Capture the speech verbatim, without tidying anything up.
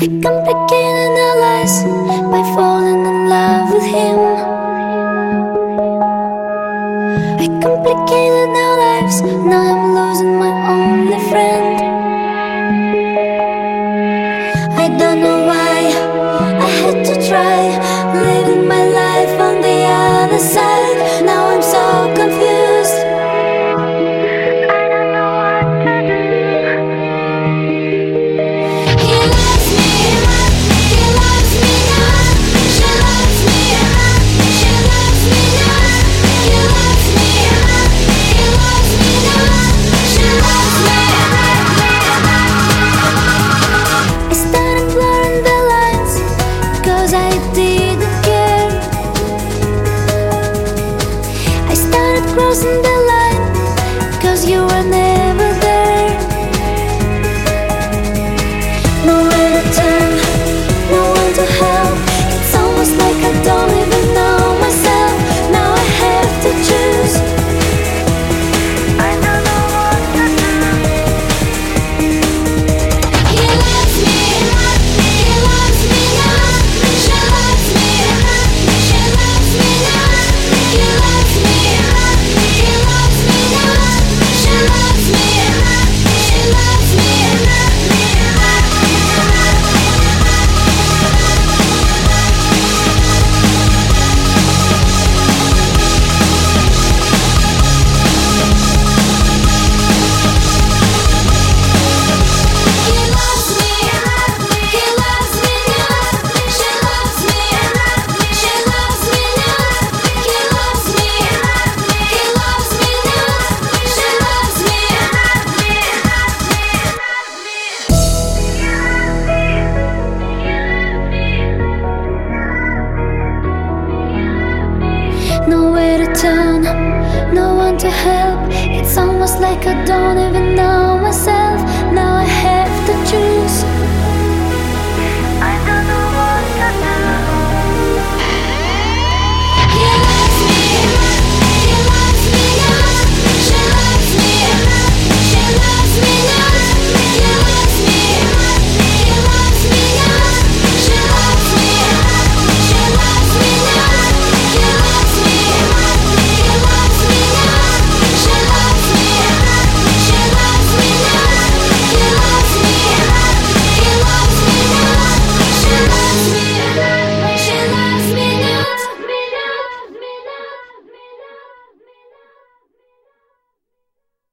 I complicated our lives by falling in love with him. I complicated our lives, now I'm losing my only friend. I don't know why I had to try living my life on the other side. Now I'm so confused. I don't know what to do. He loves me, he loves me now. She loves me, she loves me now. He loves me, he loves me now. She loves me. I started blurring the lines, cause I didn't care. I started crossing the line, cause you were never there. Nowhere to turn, no one to help. It's almost like I don't even know myself. Now I have to choose. I don't know what to do. He loves me, he loves me now. She loves me, she loves me now. He loves me, he loves me now. She loves me, she loves me. He loves me, he loves me now. She loves me, she loves me now. He loves me, he loves me now. She loves me. Nowhere to turn, no one to help. It's almost like I don't even know myself.